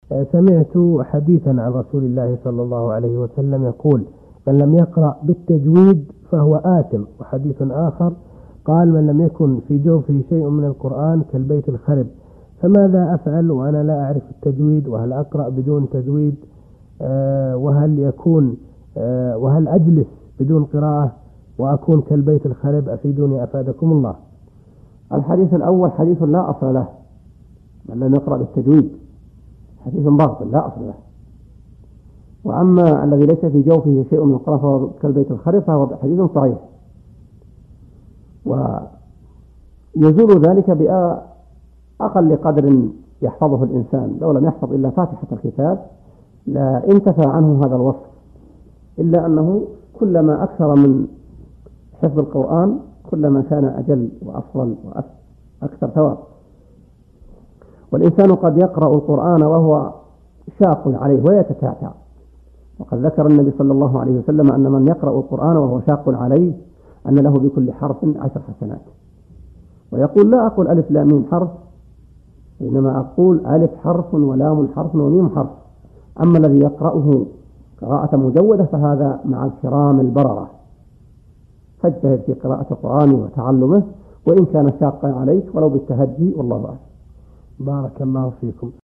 سمعت حديثا عن رسول الله صلى الله عليه وسلم يقول: من لم يقرأ بالتجويد فهو آثم. وحديث آخر قال: من لم يكن في جوفه شيء من القرآن كالبيت الخرب. فماذا أفعل وأنا لا أعرف التجويد؟ وهل أقرأ بدون تجويد؟ وهل أجلس بدون قراءة وأكون كالبيت الخرب؟ أفيدوني أفادكم الله. الحديث الأول حديث لا أصل له، من لم يقرأ بالتجويد حديث باطل لا أصل له. وأما الذي ليس في جوفه شيء من القرآن فهو كالبيت الخرب فهو حديث صحيح، ويزول ذلك بأقل قدر يحفظه الإنسان. لو لم يحفظ إلا فاتحة الكتاب لا انتفى عنه هذا الوصف، إلا أنه كلما أكثر من حفظ القرآن كلما كان أجل وأفضل وأكثر ثواب. والإنسان قد يقرأ القرآن وهو شاق عليه ويتتعتع، وقد ذكر النبي صلى الله عليه وسلم أن من يقرأ القرآن وهو شاق عليه أن له بكل حرف 10 حسنات. ويقول: لا أقول ألف لام ميم حرف، إنما أقول ألف حرف ولام حرف وميم حرف. أما الذي يقرأه قراءة مجودة فهذا مع الكرام البررة. فاجتهد في قراءة القرآن وتعلمه وإن كان شاقا عليك ولو بالتهجي، والله أعلم. بارك الله فيكم.